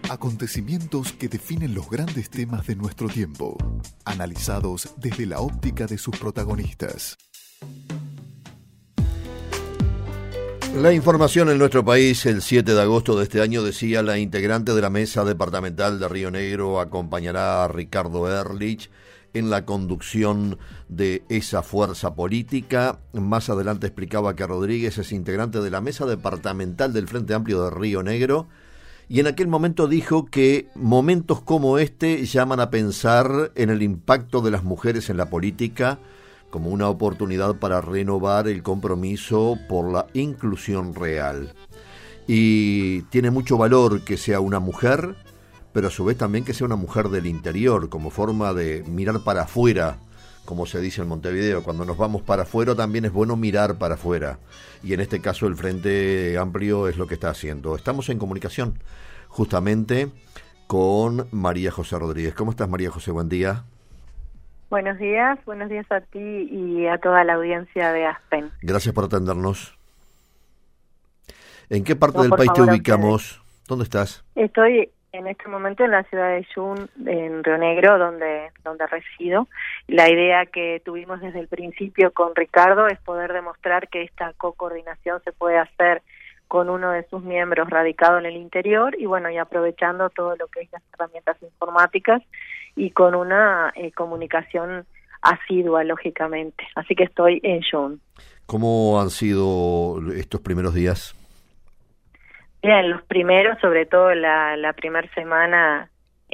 Acontecimientos que definen los grandes temas de nuestro tiempo, analizados desde la óptica de sus protagonistas. La información en nuestro país el 7 de agosto de este año decía: la integrante de la mesa departamental de Río Negro acompañará a Ricardo Ehrlich en la conducción de esa fuerza política. Más adelante explicaba que Rodríguez es integrante de la mesa departamental del Frente Amplio de Río Negro, y en aquel momento dijo que momentos como este llaman a pensar en el impacto de las mujeres en la política como una oportunidad para renovar el compromiso por la inclusión real. Y tiene mucho valor que sea una mujer, pero a su vez también que sea una mujer del interior, como forma de mirar para afuera, como se dice en Montevideo. Cuando nos vamos para afuera también es bueno mirar para afuera, y en este caso el Frente Amplio es lo que está haciendo. Estamos en comunicación justamente con María José Rodríguez. ¿Cómo estás, María José? Buen día. Buenos días a ti y a toda la audiencia de Aspen. Gracias por atendernos. ¿En qué parte del país te ubicamos? ¿Dónde estás? Estoy en este momento en la ciudad de Jun, en Río Negro, donde resido. La idea que tuvimos desde el principio con Ricardo es poder demostrar que esta co-coordinación se puede hacer con uno de sus miembros radicado en el interior y bueno, y aprovechando todo lo que es las herramientas informáticas y con una comunicación asidua, lógicamente. Así que estoy en Jun. ¿Cómo han sido estos primeros días? Bien, los primeros, sobre todo la primera semana,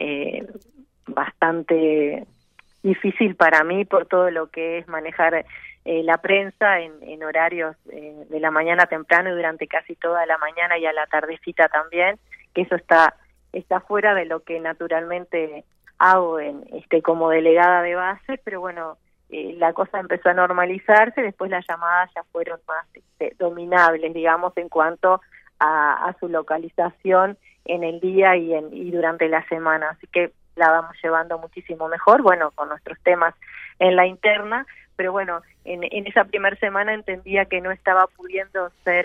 bastante difícil para mí por todo lo que es manejar la prensa en horarios de la mañana temprano y durante casi toda la mañana y a la tardecita también, que eso está fuera de lo que naturalmente hago como delegada de base, pero bueno, la cosa empezó a normalizarse, después las llamadas ya fueron más dominables, digamos, en cuanto a su localización en el día y durante la semana, así que la vamos llevando muchísimo mejor, bueno, con nuestros temas en la interna, pero bueno, en esa primera semana entendía que no estaba pudiendo ser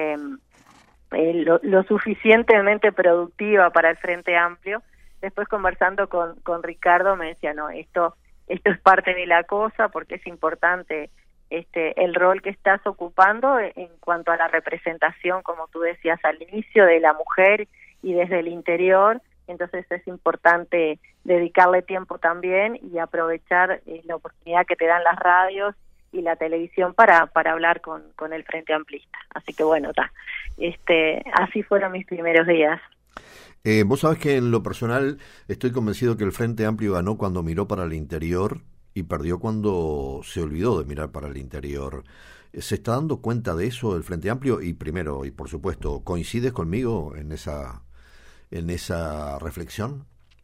lo suficientemente productiva para el Frente Amplio. Después conversando con Ricardo me decía, no, esto es parte de la cosa porque es importante el rol que estás ocupando en cuanto a la representación, como tú decías al inicio, de la mujer y desde el interior. Entonces es importante dedicarle tiempo también y aprovechar la oportunidad que te dan las radios y la televisión para hablar con el Frente Amplista. Así que bueno, así fueron mis primeros días. Vos sabés que en lo personal estoy convencido que el Frente Amplio ganó cuando miró para el interior y perdió cuando se olvidó de mirar para el interior. ¿Se está dando cuenta de eso el Frente Amplio? Y primero, y por supuesto, ¿coincides conmigo en esa reflexión?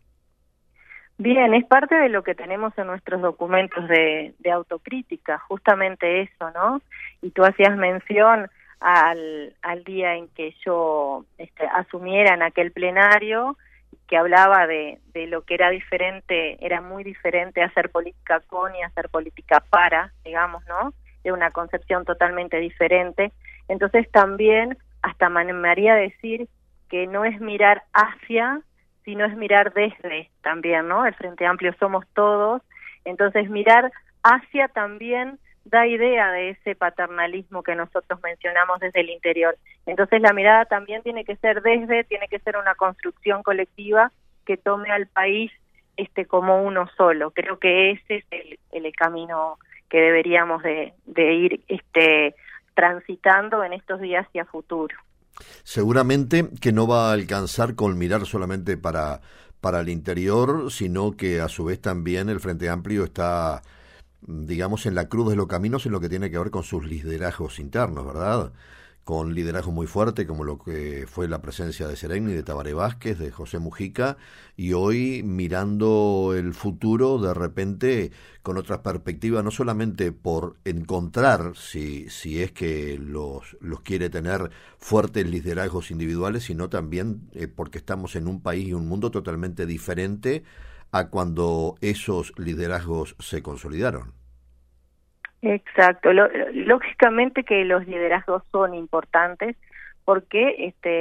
Bien, es parte de lo que tenemos en nuestros documentos de autocrítica, justamente eso, ¿no? Y tú hacías mención al día en que yo asumiera en aquel plenario, que hablaba de lo que era muy diferente hacer política con y hacer política para, digamos, ¿no? De una concepción totalmente diferente. Entonces también hasta me animaría a decir que no es mirar hacia, sino es mirar desde también, ¿no? El Frente Amplio somos todos, entonces mirar hacia también da idea de ese paternalismo que nosotros mencionamos desde el interior. Entonces la mirada también tiene que ser tiene que ser una construcción colectiva que tome al país como uno solo. Creo que ese es el camino que deberíamos de ir transitando en estos días y a futuro. Seguramente que no va a alcanzar con mirar solamente para el interior, sino que a su vez también el Frente Amplio está, digamos, en la cruz de los caminos en lo que tiene que ver con sus liderazgos internos, ¿verdad? Con liderazgo muy fuerte, como lo que fue la presencia de Sereni, de Tabaré Vázquez, de José Mujica, y hoy mirando el futuro de repente con otra perspectiva, no solamente por encontrar si es que los quiere tener fuertes liderazgos individuales, sino también porque estamos en un país y un mundo totalmente diferente a cuando esos liderazgos se consolidaron. Exacto. Lógicamente que los liderazgos son importantes porque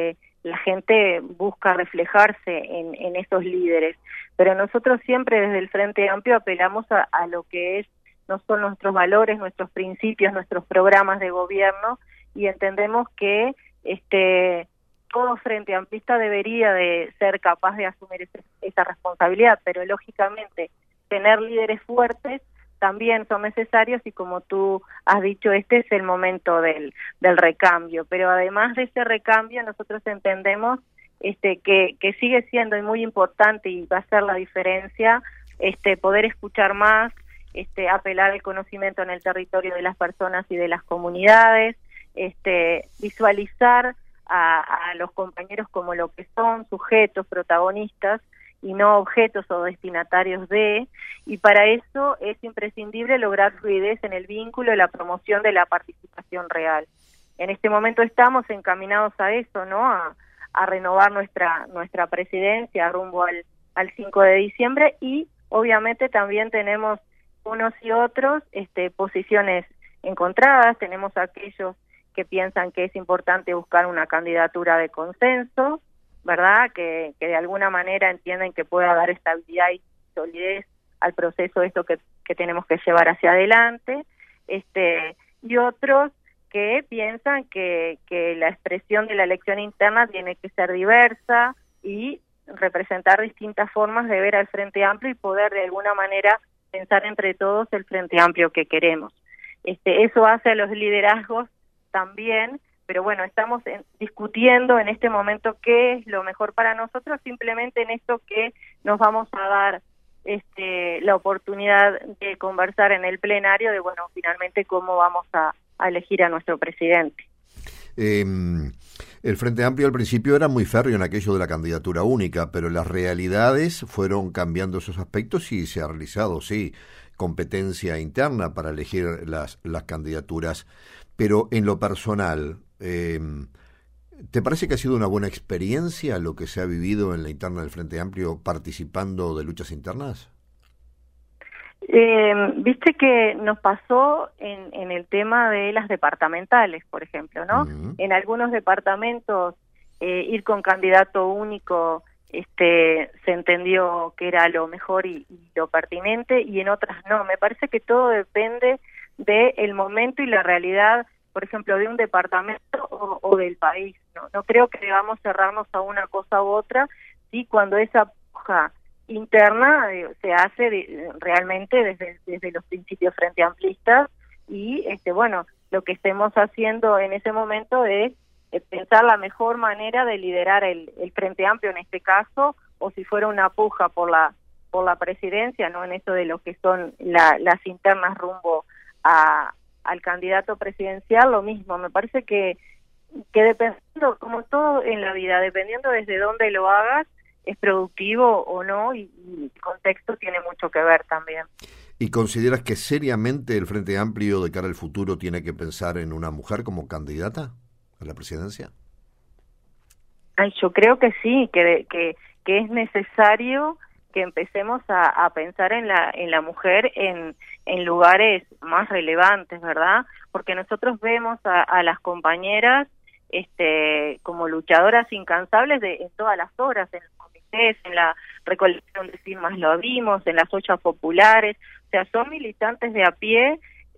la gente busca reflejarse en esos líderes. Pero nosotros siempre desde el Frente Amplio apelamos a lo que no son nuestros valores, nuestros principios, nuestros programas de gobierno, y entendemos que todo Frente Amplista debería de ser capaz de asumir esa responsabilidad, pero lógicamente tener líderes fuertes también son necesarios, y como tú has dicho, este es el momento del recambio. Pero además de ese recambio, nosotros entendemos que sigue siendo muy importante, y va a ser la diferencia, poder escuchar más, apelar al conocimiento en el territorio de las personas y de las comunidades, visualizar a los compañeros como lo que son, sujetos, protagonistas, y no objetos o destinatarios de, y para eso es imprescindible lograr fluidez en el vínculo y la promoción de la participación real. En este momento estamos encaminados a eso, ¿no? A renovar nuestra presidencia rumbo al 5 de diciembre, y obviamente también tenemos unos y otros posiciones encontradas. Tenemos aquellos que piensan que es importante buscar una candidatura de consenso, ¿verdad? Que de alguna manera entienden que pueda dar estabilidad y solidez al proceso que tenemos que llevar hacia adelante, y otros que piensan que la expresión de la elección interna tiene que ser diversa y representar distintas formas de ver al Frente Amplio y poder de alguna manera pensar entre todos el Frente Amplio que queremos. Eso hace a los liderazgos también, pero bueno, estamos discutiendo en este momento qué es lo mejor para nosotros, simplemente en esto que nos vamos a dar la oportunidad de conversar en el plenario de, bueno, finalmente cómo vamos a elegir a nuestro presidente. El Frente Amplio al principio era muy férreo en aquello de la candidatura única, pero las realidades fueron cambiando esos aspectos y se ha realizado, sí, competencia interna para elegir las candidaturas. Pero en lo personal, ¿te parece que ha sido una buena experiencia lo que se ha vivido en la interna del Frente Amplio participando de luchas internas? Viste que nos pasó en el tema de las departamentales, por ejemplo, ¿no? Uh-huh. En algunos departamentos ir con candidato único se entendió que era lo mejor y lo pertinente, y en otras no. Me parece que todo depende del momento y la realidad, por ejemplo, de un departamento o del país, ¿no? No creo que debamos cerrarnos a una cosa u otra, sí, cuando esa puja interna se hace realmente desde los principios frente amplistas, y bueno, lo que estemos haciendo en ese momento es pensar la mejor manera de liderar el Frente Amplio en este caso, o si fuera una puja por la presidencia, no en eso de lo que son las internas rumbo al candidato presidencial, lo mismo. Me parece que dependiendo, como todo en la vida, dependiendo desde dónde lo hagas, es productivo o no, y el contexto tiene mucho que ver también. ¿Y consideras que seriamente el Frente Amplio de cara al futuro tiene que pensar en una mujer como candidata a la presidencia? Yo creo que sí, que es necesario que empecemos a pensar en la mujer en lugares más relevantes, ¿verdad? Porque nosotros vemos a las compañeras como luchadoras incansables en todas las horas, en los comités, en la recolección de firmas lo vimos, en las ollas populares. O sea, son militantes de a pie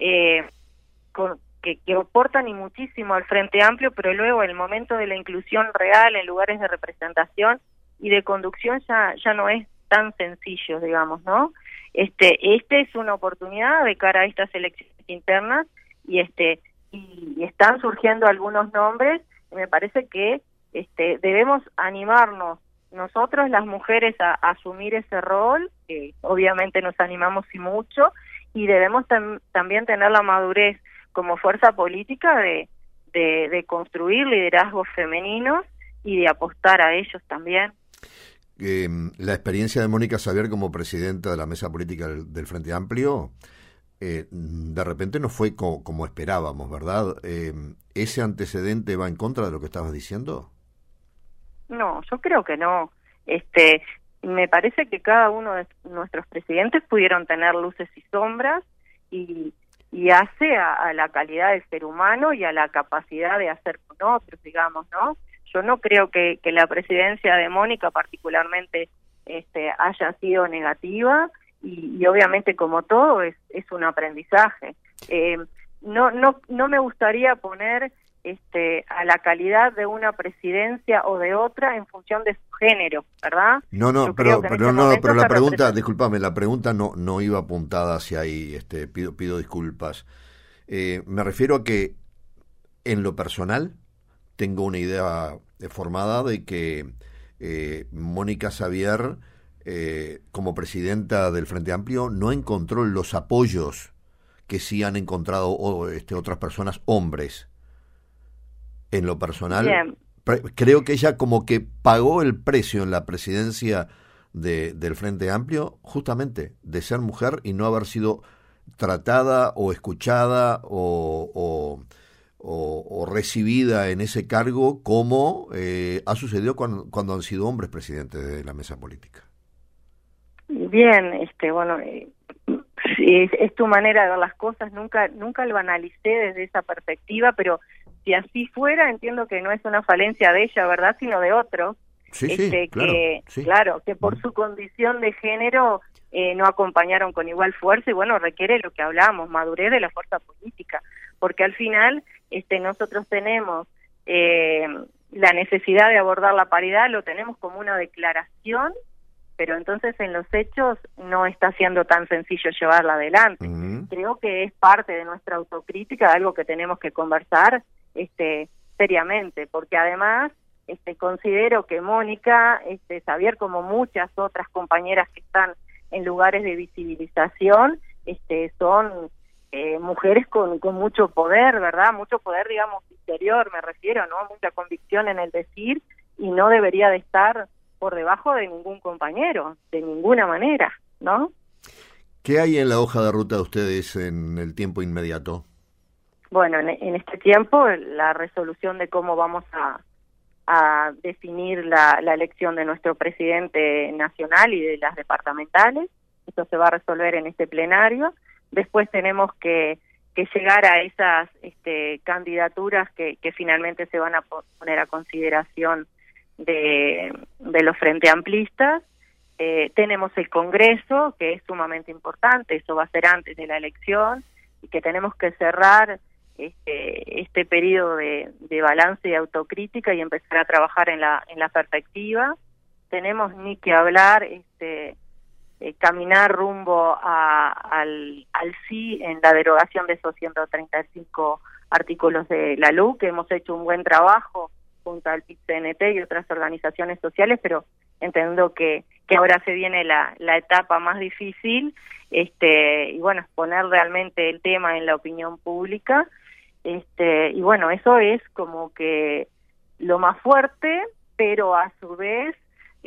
que aportan y muchísimo al Frente Amplio, pero luego en el momento de la inclusión real en lugares de representación y de conducción ya no es tan sencillo, digamos, ¿no? Es una oportunidad de cara a estas elecciones internas, y están surgiendo algunos nombres, y me parece que debemos animarnos nosotros las mujeres a asumir ese rol, que obviamente nos animamos y mucho, y debemos también tener la madurez como fuerza política de construir liderazgos femeninos y de apostar a ellos también. La experiencia de Mónica Xavier como presidenta de la mesa política del Frente Amplio de repente no fue como esperábamos, ¿verdad? ¿Ese antecedente va en contra de lo que estabas diciendo? No, yo creo que no. Me parece que cada uno de nuestros presidentes pudieron tener luces y sombras, y hace a la calidad del ser humano y a la capacidad de hacer con otros, digamos, ¿no? Yo no creo que la presidencia de Mónica particularmente haya sido negativa y obviamente como todo es un aprendizaje. No me gustaría poner a la calidad de una presidencia o de otra en función de su género, ¿verdad? Pero la pregunta, discúlpame, la pregunta no iba apuntada hacia ahí, pido disculpas. Me refiero a que en lo personal tengo una idea formada de que Mónica Xavier, como presidenta del Frente Amplio, no encontró los apoyos que sí han encontrado otras personas, hombres. En lo personal, creo que ella como que pagó el precio en la presidencia del Frente Amplio justamente de ser mujer y no haber sido tratada o escuchada o recibida en ese cargo como ha sucedido cuando han sido hombres presidentes de la mesa política. Bien, es tu manera de ver las cosas, nunca lo analicé desde esa perspectiva, pero si así fuera, entiendo que no es una falencia de ella, ¿verdad?, sino de otros, claro, que por su condición de género no acompañaron con igual fuerza, y bueno, requiere lo que hablamos, madurez de la fuerza política, porque al final nosotros tenemos la necesidad de abordar la paridad, lo tenemos como una declaración, pero entonces en los hechos no está siendo tan sencillo llevarla adelante. Creo que es parte de nuestra autocrítica, algo que tenemos que conversar seriamente, porque además considero que Mónica Xavier, como muchas otras compañeras que están en lugares de visibilización, son mujeres con mucho poder, ¿verdad? Mucho poder, digamos, interior, me refiero, ¿no? Mucha convicción en el decir, y no debería de estar por debajo de ningún compañero, de ninguna manera, ¿no? ¿Qué hay en la hoja de ruta de ustedes en el tiempo inmediato? Bueno, en este tiempo, la resolución de cómo vamos a definir la elección de nuestro presidente nacional y de las departamentales. Esto se va a resolver en este plenario. Después tenemos que llegar a esas candidaturas que finalmente se van a poner a consideración de los Frente Amplistas. Tenemos el Congreso, que es sumamente importante, eso va a ser antes de la elección, y que tenemos que cerrar este periodo de balance y autocrítica y empezar a trabajar en la perspectiva. Tenemos ni que hablar, caminar rumbo al sí en la derogación de esos 135 artículos de la LUC, que hemos hecho un buen trabajo junto al PIT-CNT y otras organizaciones sociales, pero entiendo que ahora se viene la etapa más difícil, y bueno, poner realmente el tema en la opinión pública, y bueno, eso es como que lo más fuerte, pero a su vez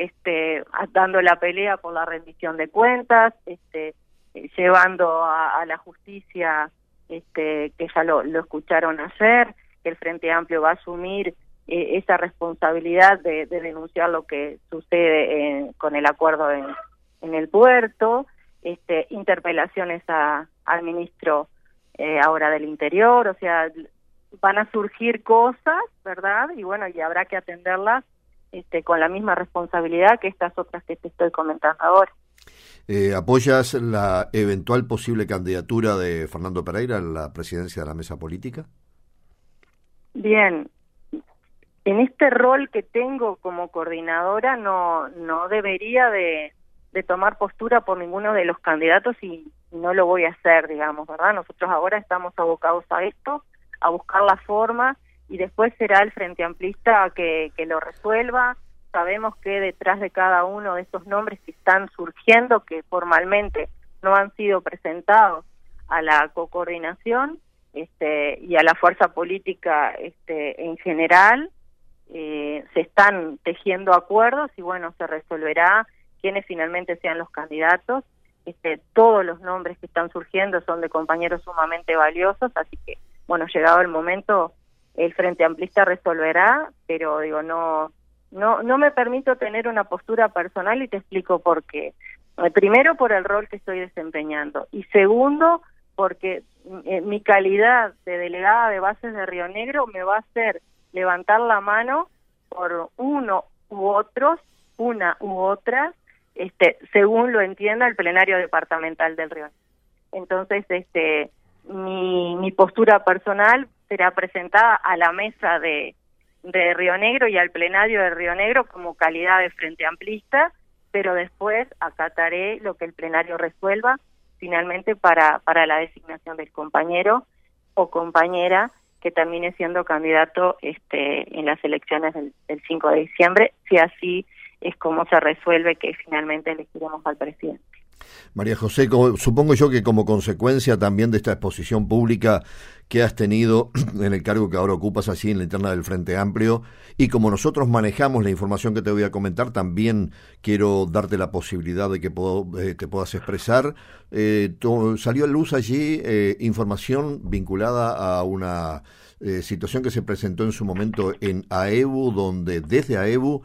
dando la pelea por la rendición de cuentas, llevando a la justicia, que ya lo escucharon ayer, que el Frente Amplio va a asumir esa responsabilidad de denunciar lo que sucede con el acuerdo en el puerto, interpelaciones al ministro ahora del Interior, o sea, van a surgir cosas, ¿verdad? Y bueno, y habrá que atenderlas con la misma responsabilidad que estas otras que te estoy comentando ahora. ¿Apoyas la eventual posible candidatura de Fernando Pereira a la presidencia de la mesa política? Bien, en este rol que tengo como coordinadora no debería de tomar postura por ninguno de los candidatos y no lo voy a hacer, digamos, ¿verdad? Nosotros ahora estamos abocados a esto, a buscar la forma, y después será el Frente Amplista que lo resuelva. Sabemos que detrás de cada uno de estos nombres que están surgiendo, que formalmente no han sido presentados a la coordinación y a la fuerza política en general, se están tejiendo acuerdos y bueno, se resolverá quiénes finalmente sean los candidatos. Todos los nombres que están surgiendo son de compañeros sumamente valiosos, así que bueno, llegado el momento, el Frente Amplista resolverá, pero digo, no me permito tener una postura personal y te explico por qué. Primero, por el rol que estoy desempeñando, y segundo, porque mi calidad de delegada de bases de Río Negro me va a hacer levantar la mano por uno u otros, una u otra, según lo entienda el plenario departamental del Río Negro. Entonces, mi postura personal será presentada a la mesa de Río Negro y al plenario de Río Negro como calidad de Frente Amplista, pero después acataré lo que el plenario resuelva finalmente para la designación del compañero o compañera que termine siendo candidato en las elecciones del 5 de diciembre, si así es como se resuelve que finalmente elegiremos al presidente. María José, supongo yo que como consecuencia también de esta exposición pública que has tenido en el cargo que ahora ocupas así en la interna del Frente Amplio, y como nosotros manejamos la información que te voy a comentar, también quiero darte la posibilidad de que te puedas expresar. Salió a luz allí información vinculada a una situación que se presentó en su momento en AEBU, donde desde AEBU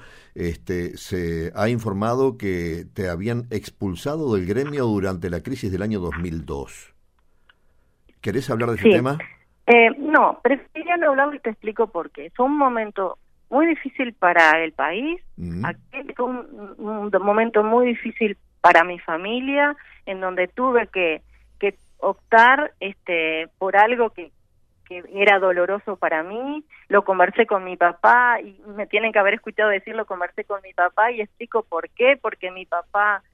se ha informado que te habían expulsado del gremio durante la crisis del año 2002. ¿Querés hablar de ese tema? No, preferiría no hablarlo y te explico por qué. Fue un momento muy difícil para el país, fue un momento muy difícil para mi familia, en donde tuve que optar por algo que era doloroso para mí. Lo conversé con mi papá y me tienen que haber escuchado decir lo conversé con mi papá y explico por qué, porque mi papá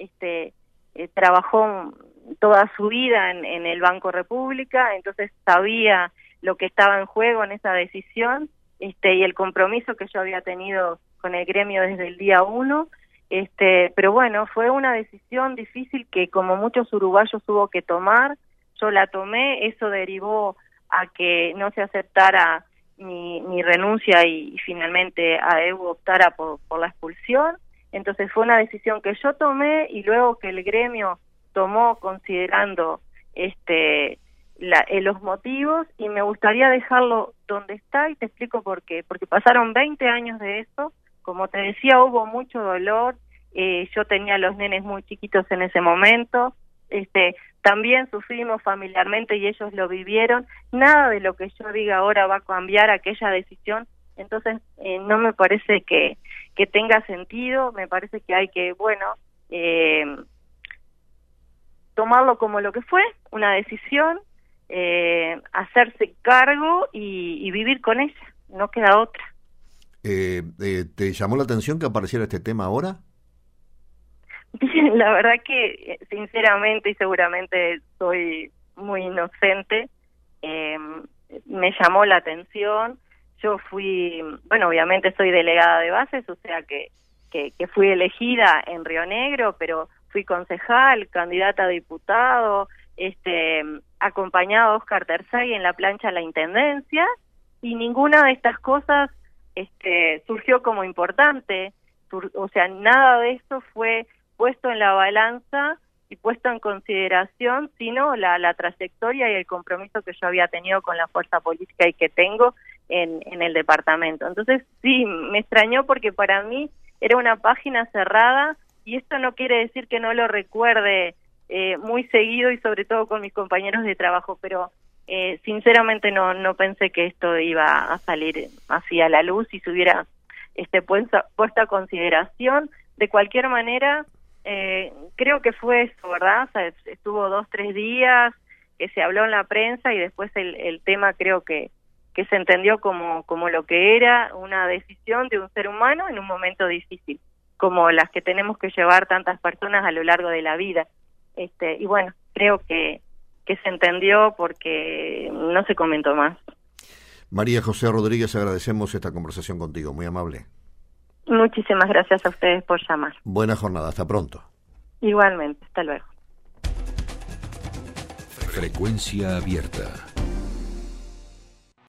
trabajó toda su vida en el Banco República, entonces sabía lo que estaba en juego en esa decisión y el compromiso que yo había tenido con el gremio desde el día 1, pero bueno, fue una decisión difícil que como muchos uruguayos hubo que tomar. Yo la tomé, eso derivó a que no se aceptara mi renuncia y finalmente AEBU optara por la expulsión. Entonces fue una decisión que yo tomé y luego que el gremio tomó considerando los motivos, y me gustaría dejarlo donde está y te explico por qué. Porque pasaron 20 años de eso, como te decía, hubo mucho dolor, yo tenía los nenes muy chiquitos en ese momento, también sufrimos familiarmente y ellos lo vivieron. Nada de lo que yo diga ahora va a cambiar aquella decisión, entonces no me parece que tenga sentido. Me parece que hay que, tomarlo como lo que fue, una decisión, hacerse cargo y vivir con ella, no queda otra. ¿Te llamó la atención que apareciera este tema ahora? Bien, la verdad que sinceramente y seguramente soy muy inocente, me llamó la atención. Yo fui, obviamente soy delegada de bases, o sea que fui elegida en Río Negro, pero fui concejal, candidata a diputado, acompañado a Oscar Terzaghi en la plancha a la intendencia, y ninguna de estas cosas surgió como importante, o sea, nada de esto fue puesto en la balanza y puesto en consideración, sino la trayectoria y el compromiso que yo había tenido con la fuerza política y que tengo en el departamento. Entonces sí, me extrañó porque para mí era una página cerrada, y esto no quiere decir que no lo recuerde muy seguido y sobre todo con mis compañeros de trabajo, pero sinceramente no pensé que esto iba a salir así a la luz y se hubiera puesto a consideración. De cualquier manera, creo que fue eso, ¿verdad? O sea, estuvo 2-3 días que se habló en la prensa y después el tema creo que se entendió como lo que era, una decisión de un ser humano en un momento difícil, como las que tenemos que llevar tantas personas a lo largo de la vida. Y bueno, creo que se entendió porque no se comentó más. María José Rodríguez, agradecemos esta conversación contigo, muy amable. Muchísimas gracias a ustedes por llamar. Buena jornada, hasta pronto. Igualmente, hasta luego. Frecuencia abierta.